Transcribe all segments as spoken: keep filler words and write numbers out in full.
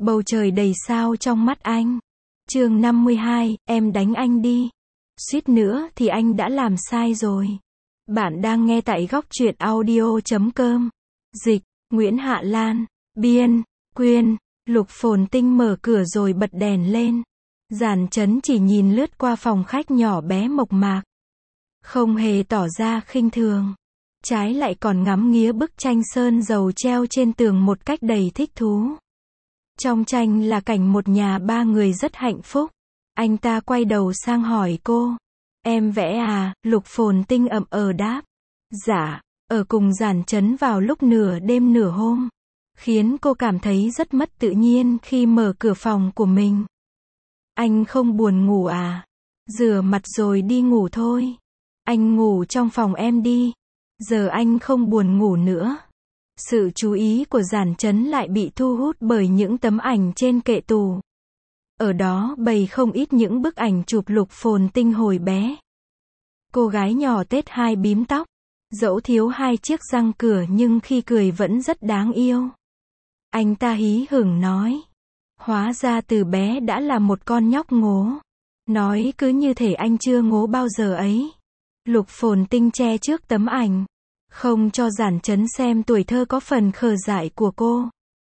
Bầu trời đầy sao trong mắt anh. Chương năm mươi hai, em đánh anh đi. Suýt nữa thì anh đã làm sai rồi. Bạn đang nghe tại góc truyện audio chấm com. Dịch, Nguyễn Hạ Lan. Biên, Quyên. Lục Phồn Tinh mở cửa rồi bật đèn lên. Giản Chấn chỉ nhìn lướt qua phòng khách nhỏ bé mộc mạc. Không hề tỏ ra khinh thường. Trái lại còn ngắm nghía bức tranh sơn dầu treo trên tường một cách đầy thích thú. Trong tranh là cảnh một nhà ba người rất hạnh phúc. Anh ta quay đầu sang hỏi cô. Em vẽ à? Lục Phồn Tinh ậm ờ đáp. Dạ, ở cùng Giản Chấn vào lúc nửa đêm nửa hôm. Khiến cô cảm thấy rất mất tự nhiên khi mở cửa phòng của mình. Anh không buồn ngủ à? Rửa mặt rồi đi ngủ thôi. Anh ngủ trong phòng em đi. Giờ anh không buồn ngủ nữa. Sự chú ý của Giản Chấn lại bị thu hút bởi những tấm ảnh trên kệ tủ. Ở đó bày không ít những bức ảnh chụp Lục Phồn Tinh hồi bé. Cô gái nhỏ tết hai bím tóc, dẫu thiếu hai chiếc răng cửa nhưng khi cười vẫn rất đáng yêu. Anh ta hí hửng nói. Hóa ra từ bé đã là một con nhóc ngố. Nói cứ như thể anh chưa ngố bao giờ ấy. Lục Phồn Tinh che trước tấm ảnh. Không cho Giản Chấn xem tuổi thơ có phần khờ dại của cô.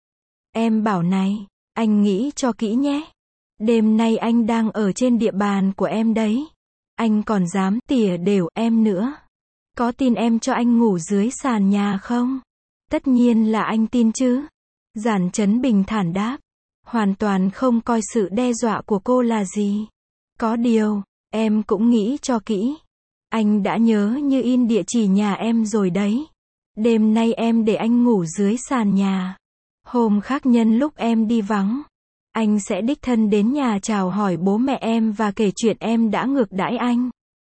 Em bảo này, anh nghĩ cho kỹ nhé. Đêm nay anh đang ở trên địa bàn của em đấy. Anh còn dám tỉa đều em nữa. Có tin em cho anh ngủ dưới sàn nhà không? Tất nhiên là anh tin chứ. Giản Chấn bình thản đáp. Hoàn toàn không coi sự đe dọa của cô là gì. Có điều, em cũng nghĩ cho kỹ. Anh đã nhớ như in địa chỉ nhà em rồi đấy. Đêm nay em để anh ngủ dưới sàn nhà. Hôm khác nhân lúc em đi vắng, anh sẽ đích thân đến nhà chào hỏi bố mẹ em và kể chuyện em đã ngược đãi anh.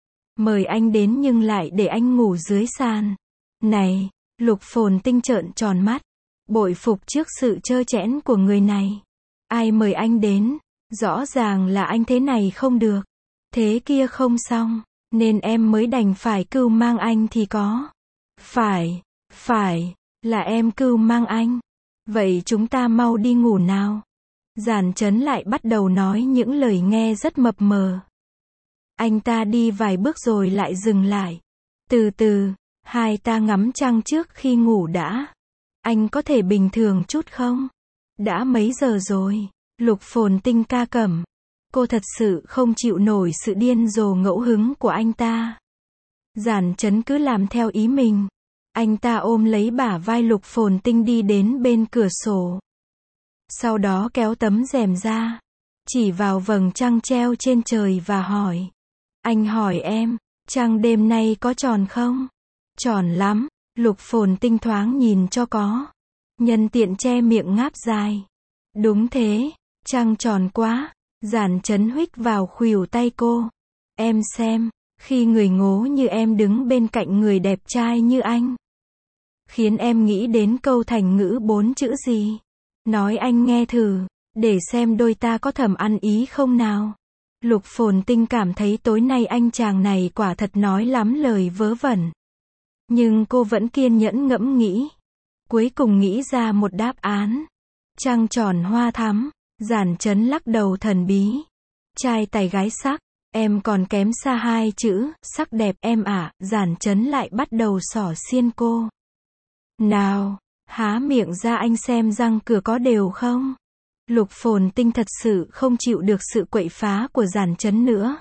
Mời anh đến nhưng lại để anh ngủ dưới sàn. Này, Lục Phồn Tinh trợn tròn mắt. Bội phục trước sự trơ trẽn của người này. Ai mời anh đến? Rõ ràng là anh thế này không được. Thế kia không xong. Nên em mới đành phải cưu mang anh thì có. Phải, phải, là em cưu mang anh. Vậy chúng ta mau đi ngủ nào. Giản Chấn lại bắt đầu nói những lời nghe rất mập mờ. Anh ta đi vài bước rồi lại dừng lại. Từ từ, hai ta ngắm trăng trước khi ngủ đã. Anh có thể bình thường chút không? Đã mấy giờ rồi? Lục Phồn Tinh ca cẩm. Cô thật sự không chịu nổi sự điên rồ ngẫu hứng của anh ta. Giản Chấn cứ làm theo ý mình. Anh ta ôm lấy bả vai Lục Phồn Tinh đi đến bên cửa sổ. Sau đó kéo tấm rèm ra. Chỉ vào vầng trăng treo trên trời và hỏi. Anh hỏi em, trăng đêm nay có tròn không? Tròn lắm. Lục Phồn Tinh thoáng nhìn cho có. Nhân tiện che miệng ngáp dài. Đúng thế, trăng tròn quá. Giản Chấn huých vào khuỷu tay cô. Em xem, khi người ngố như em đứng bên cạnh người đẹp trai như anh. Khiến em nghĩ đến câu thành ngữ bốn chữ gì? Nói anh nghe thử, để xem đôi ta có thầm ăn ý không nào. Lục Phồn Tinh cảm thấy tối nay anh chàng này quả thật nói lắm lời vớ vẩn. Nhưng cô vẫn kiên nhẫn ngẫm nghĩ. Cuối cùng nghĩ ra một đáp án. Trăng tròn hoa thắm. Giản Chấn lắc đầu thần bí. Trai tài gái sắc, em còn kém xa hai chữ, sắc đẹp em ạ. Giản Chấn lại bắt đầu xỏ xiên cô. Nào, há miệng ra anh xem răng cửa có đều không? Lục Phồn Tinh thật sự không chịu được sự quậy phá của Giản Chấn nữa.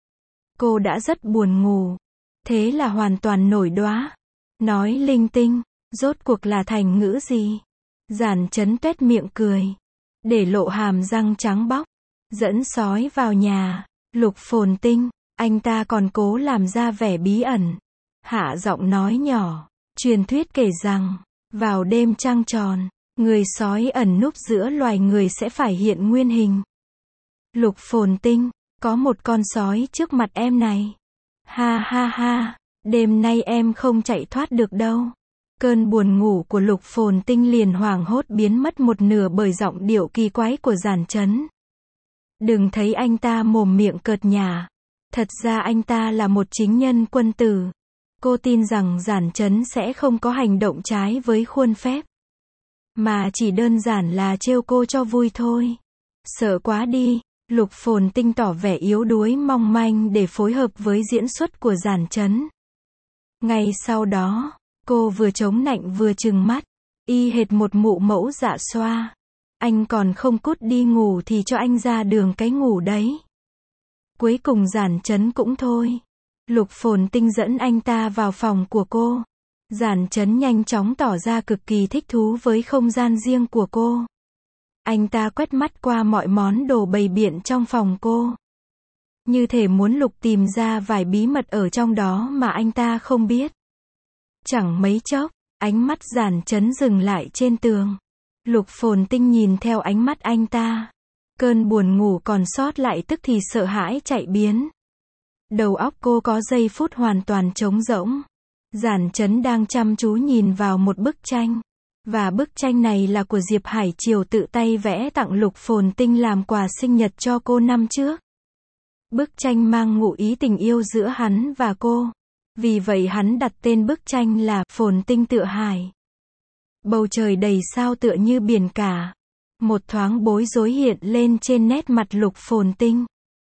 Cô đã rất buồn ngủ. Thế là hoàn toàn nổi đoá. Nói linh tinh, rốt cuộc là thành ngữ gì? Giản Chấn tuét miệng cười. Để lộ hàm răng trắng bóc. Dẫn sói vào nhà. Lục Phồn Tinh, anh ta còn cố làm ra vẻ bí ẩn. Hạ giọng nói nhỏ. Truyền thuyết kể rằng, vào đêm trăng tròn, người sói ẩn núp giữa loài người sẽ phải hiện nguyên hình. Lục Phồn Tinh, có một con sói trước mặt em này. Ha ha ha, đêm nay em không chạy thoát được đâu. Cơn buồn ngủ của Lục Phồn Tinh liền hoảng hốt biến mất một nửa bởi giọng điệu kỳ quái của Giản Chấn. Đừng thấy anh ta mồm miệng cợt nhả. Thật ra anh ta là một chính nhân quân tử. Cô tin rằng Giản Chấn sẽ không có hành động trái với khuôn phép. mà chỉ đơn giản là trêu cô cho vui thôi. Sợ quá đi, Lục Phồn Tinh tỏ vẻ yếu đuối mong manh để phối hợp với diễn xuất của Giản Chấn. Ngay sau đó, cô vừa chống nạnh vừa trừng mắt, y hệt một mụ mẫu dạ xoa. Anh còn không cút đi ngủ thì cho anh ra đường cái ngủ đấy. Cuối cùng Giản Chấn cũng thôi. Lục Phồn Tinh dẫn anh ta vào phòng của cô. Giản Chấn nhanh chóng tỏ ra cực kỳ thích thú với không gian riêng của cô. Anh ta quét mắt qua mọi món đồ bày biện trong phòng cô. Như thể muốn lục tìm ra vài bí mật ở trong đó mà anh ta không biết. Chẳng mấy chốc, ánh mắt Giản Chấn dừng lại trên tường. Lục Phồn Tinh nhìn theo ánh mắt anh ta. Cơn buồn ngủ còn sót lại tức thì sợ hãi chạy biến. Đầu óc cô có giây phút hoàn toàn trống rỗng. Giản Chấn đang chăm chú nhìn vào một bức tranh. Và bức tranh này là của Diệp Hải Triều tự tay vẽ tặng Lục Phồn Tinh làm quà sinh nhật cho cô năm trước. Bức tranh mang ngụ ý tình yêu giữa hắn và cô. Vì vậy hắn đặt tên bức tranh là Phồn Tinh Tựa Hải. Bầu trời đầy sao tựa như biển cả. Một thoáng bối rối hiện lên trên nét mặt Lục Phồn Tinh.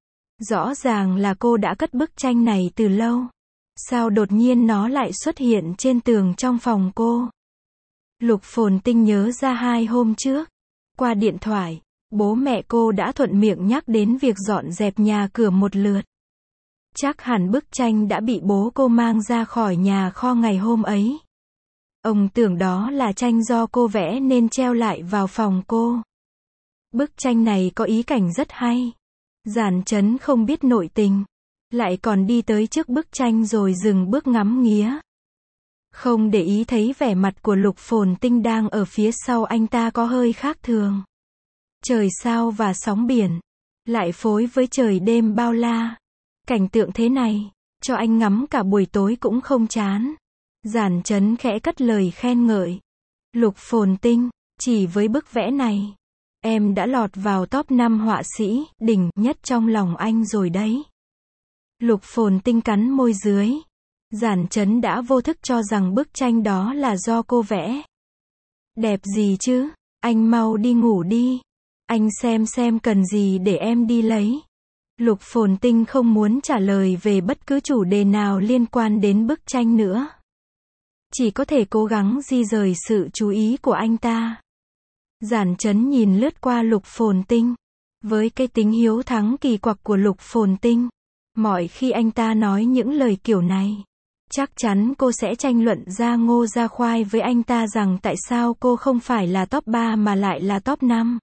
Rõ ràng là cô đã cất bức tranh này từ lâu. Sao đột nhiên nó lại xuất hiện trên tường trong phòng cô? Lục Phồn Tinh nhớ ra hai hôm trước. Qua điện thoại, bố mẹ cô đã thuận miệng nhắc đến việc dọn dẹp nhà cửa một lượt. Chắc hẳn bức tranh đã bị bố cô mang ra khỏi nhà kho ngày hôm ấy. Ông tưởng đó là tranh do cô vẽ nên treo lại vào phòng cô. Bức tranh này có ý cảnh rất hay. Giản Chấn không biết nội tình, lại còn đi tới trước bức tranh rồi dừng bước ngắm nghía. Không để ý thấy vẻ mặt của Lục Phồn Tinh đang ở phía sau anh ta có hơi khác thường. Trời sao và sóng biển, lại phối với trời đêm bao la. Cảnh tượng thế này, cho anh ngắm cả buổi tối cũng không chán. Giản Chấn khẽ cất lời khen ngợi. Lục Phồn Tinh, chỉ với bức vẽ này, em đã lọt vào top năm họa sĩ đỉnh nhất trong lòng anh rồi đấy. Lục Phồn Tinh cắn môi dưới. Giản Chấn đã vô thức cho rằng bức tranh đó là do cô vẽ. Đẹp gì chứ, anh mau đi ngủ đi. Anh xem xem cần gì để em đi lấy. Lục Phồn Tinh không muốn trả lời về bất cứ chủ đề nào liên quan đến bức tranh nữa. Chỉ có thể cố gắng di rời sự chú ý của anh ta. Giản Chấn nhìn lướt qua Lục Phồn Tinh. Với cái tính hiếu thắng kỳ quặc của Lục Phồn Tinh, mọi khi anh ta nói những lời kiểu này, chắc chắn cô sẽ tranh luận ra ngô ra khoai với anh ta rằng tại sao cô không phải là top ba mà lại là top năm.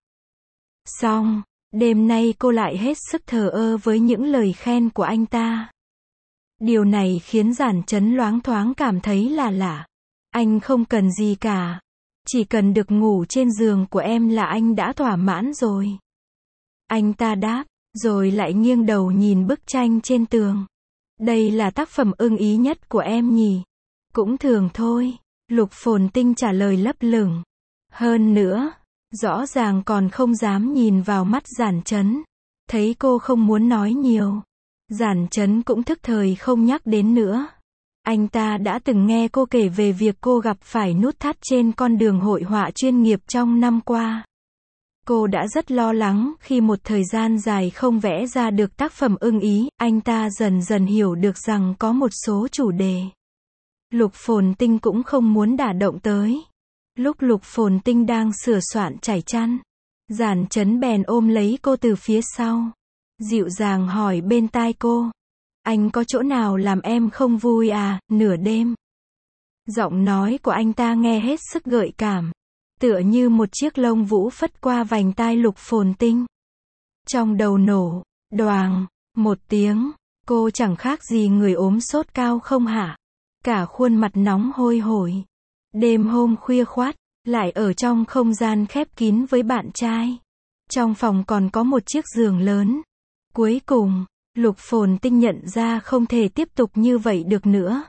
Xong, đêm nay cô lại hết sức thờ ơ với những lời khen của anh ta. Điều này khiến Giản Chấn loáng thoáng cảm thấy là lạ. Anh không cần gì cả. Chỉ cần được ngủ trên giường của em là anh đã thỏa mãn rồi. Anh ta đáp, rồi lại nghiêng đầu nhìn bức tranh trên tường. Đây là tác phẩm ưng ý nhất của em nhỉ? Cũng thường thôi. Lục Phồn Tinh trả lời lấp lửng. Hơn nữa, rõ ràng còn không dám nhìn vào mắt Giản Chấn. Thấy cô không muốn nói nhiều, Giản Chấn cũng thức thời không nhắc đến nữa. Anh ta đã từng nghe cô kể về việc cô gặp phải nút thắt trên con đường hội họa chuyên nghiệp trong năm qua. Cô đã rất lo lắng khi một thời gian dài không vẽ ra được tác phẩm ưng ý. Anh ta dần dần hiểu được rằng có một số chủ đề Lục Phồn Tinh cũng không muốn đả động tới. Lúc Lục Phồn Tinh đang sửa soạn trải chăn, Giản Chấn bèn ôm lấy cô từ phía sau, dịu dàng hỏi bên tai cô. Anh có chỗ nào làm em không vui à, nửa đêm? Giọng nói của anh ta nghe hết sức gợi cảm, tựa như một chiếc lông vũ phất qua vành tai Lục Phồn Tinh. Trong đầu nổ, đoàng, một tiếng, cô chẳng khác gì người ốm sốt cao không hả? Cả khuôn mặt nóng hôi hổi. Đêm hôm khuya khoắt, lại ở trong không gian khép kín với bạn trai. Trong phòng còn có một chiếc giường lớn. Cuối cùng, Lục Phồn Tinh nhận ra không thể tiếp tục như vậy được nữa.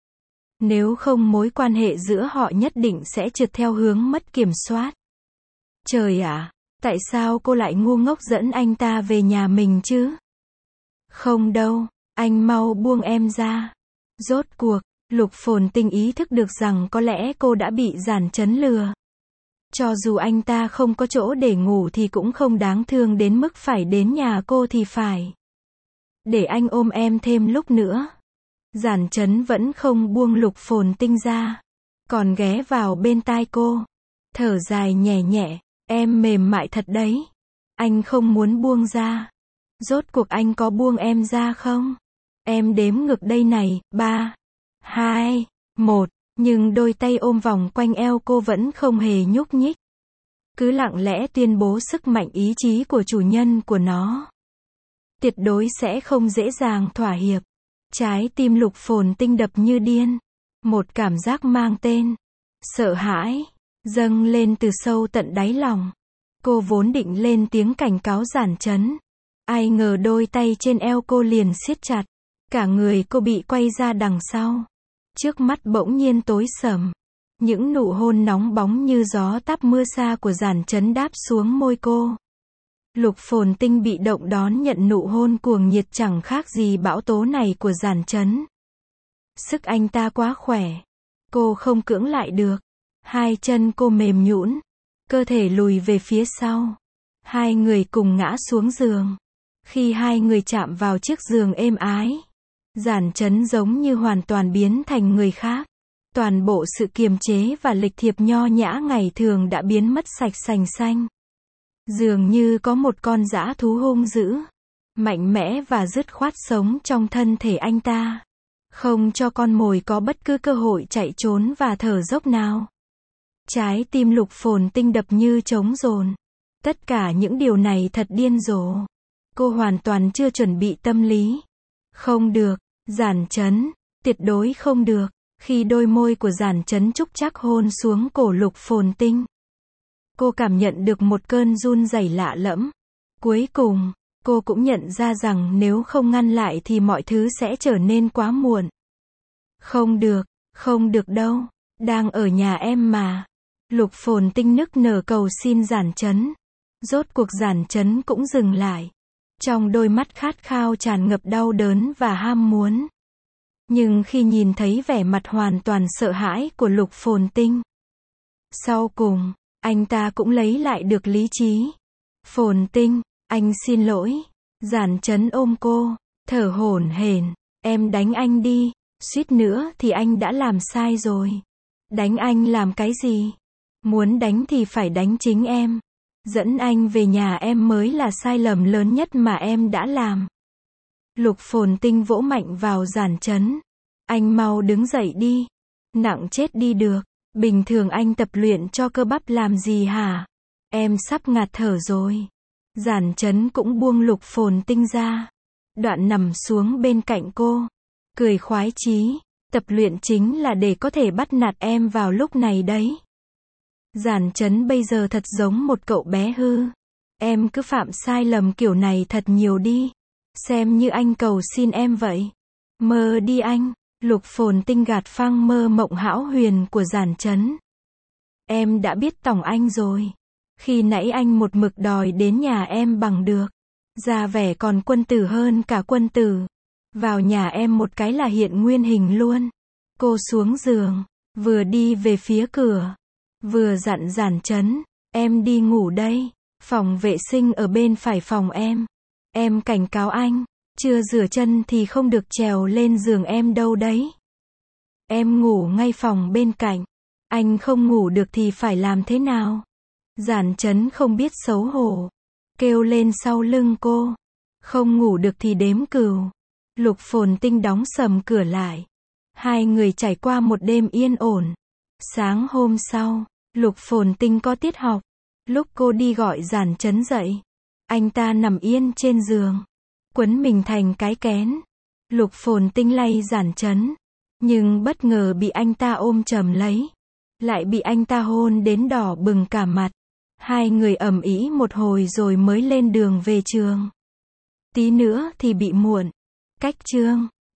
Nếu không mối quan hệ giữa họ nhất định sẽ trượt theo hướng mất kiểm soát. Trời ạ, tại sao cô lại ngu ngốc dẫn anh ta về nhà mình chứ? Không đâu, anh mau buông em ra. Rốt cuộc, Lục Phồn Tinh ý thức được rằng có lẽ cô đã bị Giản Chấn lừa. Cho dù anh ta không có chỗ để ngủ thì cũng không đáng thương đến mức phải đến nhà cô thì phải. Để anh ôm em thêm lúc nữa. Giản Chấn vẫn không buông Lục Phồn Tinh ra. Còn ghé vào bên tai cô. Thở dài nhẹ nhẹ. Em mềm mại thật đấy. Anh không muốn buông ra. Rốt cuộc anh có buông em ra không? Em đếm ngược đây này. Ba, hai, một. Nhưng đôi tay ôm vòng quanh eo cô vẫn không hề nhúc nhích. Cứ lặng lẽ tuyên bố sức mạnh ý chí của chủ nhân của nó. Tuyệt đối sẽ không dễ dàng thỏa hiệp. Trái tim Lục Phồn Tinh đập như điên. Một cảm giác mang tên sợ hãi dâng lên từ sâu tận đáy lòng. Cô vốn định lên tiếng cảnh cáo Giản Chấn. Ai ngờ đôi tay trên eo cô liền siết chặt. Cả người cô bị quay ra đằng sau. Trước mắt bỗng nhiên tối sầm. Những nụ hôn nóng bóng như gió táp mưa xa của Giản Chấn đáp xuống môi cô. Lục Phồn Tinh bị động đón nhận nụ hôn cuồng nhiệt chẳng khác gì bão tố này của Giản Chấn. Sức anh ta quá khỏe. Cô không cưỡng lại được. Hai chân cô mềm nhũn, cơ thể lùi về phía sau. Hai người cùng ngã xuống giường. Khi hai người chạm vào chiếc giường êm ái, Giản Chấn giống như hoàn toàn biến thành người khác. Toàn bộ sự kiềm chế và lịch thiệp nho nhã ngày thường đã biến mất sạch sành xanh. Dường như có một con dã thú hung dữ, mạnh mẽ và dứt khoát sống trong thân thể anh ta. Không cho con mồi có bất cứ cơ hội chạy trốn và thở dốc nào. Trái tim Lục Phồn Tinh đập như trống dồn. Tất cả những điều này thật điên rồ. Cô hoàn toàn chưa chuẩn bị tâm lý. Không được, Giản Chấn, tuyệt đối không được. Khi đôi môi của Giản Chấn trúc chắc hôn xuống cổ Lục Phồn Tinh, cô cảm nhận được một cơn run rẩy lạ lẫm. Cuối cùng, cô cũng nhận ra rằng nếu không ngăn lại thì mọi thứ sẽ trở nên quá muộn. Không được, không được đâu. Đang ở nhà em mà. Lục Phồn Tinh nức nở cầu xin Giản Chấn. Rốt cuộc Giản Chấn cũng dừng lại. Trong đôi mắt khát khao tràn ngập đau đớn và ham muốn. Nhưng khi nhìn thấy vẻ mặt hoàn toàn sợ hãi của Lục Phồn Tinh, sau cùng, anh ta cũng lấy lại được lý trí. Phồn Tinh, anh xin lỗi. Giản Chấn ôm cô, thở hổn hển. Em đánh anh đi. Suýt nữa thì anh đã làm sai rồi. Đánh anh làm cái gì? Muốn đánh thì phải đánh chính em. Dẫn anh về nhà em mới là sai lầm lớn nhất mà em đã làm. Lục Phồn Tinh vỗ mạnh vào Giản Chấn. Anh mau đứng dậy đi. Nặng chết đi được. Bình thường anh tập luyện cho cơ bắp làm gì hả? Em sắp ngạt thở rồi. Giản Chấn cũng buông Lục Phồn Tinh ra. Đoạn nằm xuống bên cạnh cô. Cười khoái chí. Tập luyện chính là để có thể bắt nạt em vào lúc này đấy. Giản Chấn bây giờ thật giống một cậu bé hư. Em cứ phạm sai lầm kiểu này thật nhiều đi. Xem như anh cầu xin em vậy. Mơ đi anh. Lục Phồn Tinh gạt phăng mơ mộng hão huyền của Giản Chấn. Em đã biết tòng anh rồi. Khi nãy anh một mực đòi đến nhà em bằng được. Ra vẻ còn quân tử hơn cả quân tử. Vào nhà em một cái là hiện nguyên hình luôn. Cô xuống giường, vừa đi về phía cửa, vừa dặn Giản Chấn. Em đi ngủ đây. Phòng vệ sinh ở bên phải phòng em. Em cảnh cáo anh. Chưa rửa chân thì không được trèo lên giường em đâu đấy. Em ngủ ngay phòng bên cạnh. Anh không ngủ được thì phải làm thế nào? Giản Chấn không biết xấu hổ. Kêu lên sau lưng cô. Không ngủ được thì đếm cừu. Lục Phồn Tinh đóng sầm cửa lại. Hai người trải qua một đêm yên ổn. Sáng hôm sau, Lục Phồn Tinh có tiết học. Lúc cô đi gọi Giản Chấn dậy, anh ta nằm yên trên giường, quấn mình thành cái kén. Lục Phồn Tinh lay Giản Chấn, nhưng bất ngờ bị anh ta ôm chầm lấy, lại bị anh ta hôn đến đỏ bừng cả mặt. Hai người ầm ĩ một hồi rồi mới lên đường về trường. Tí nữa thì bị muộn. Cách chương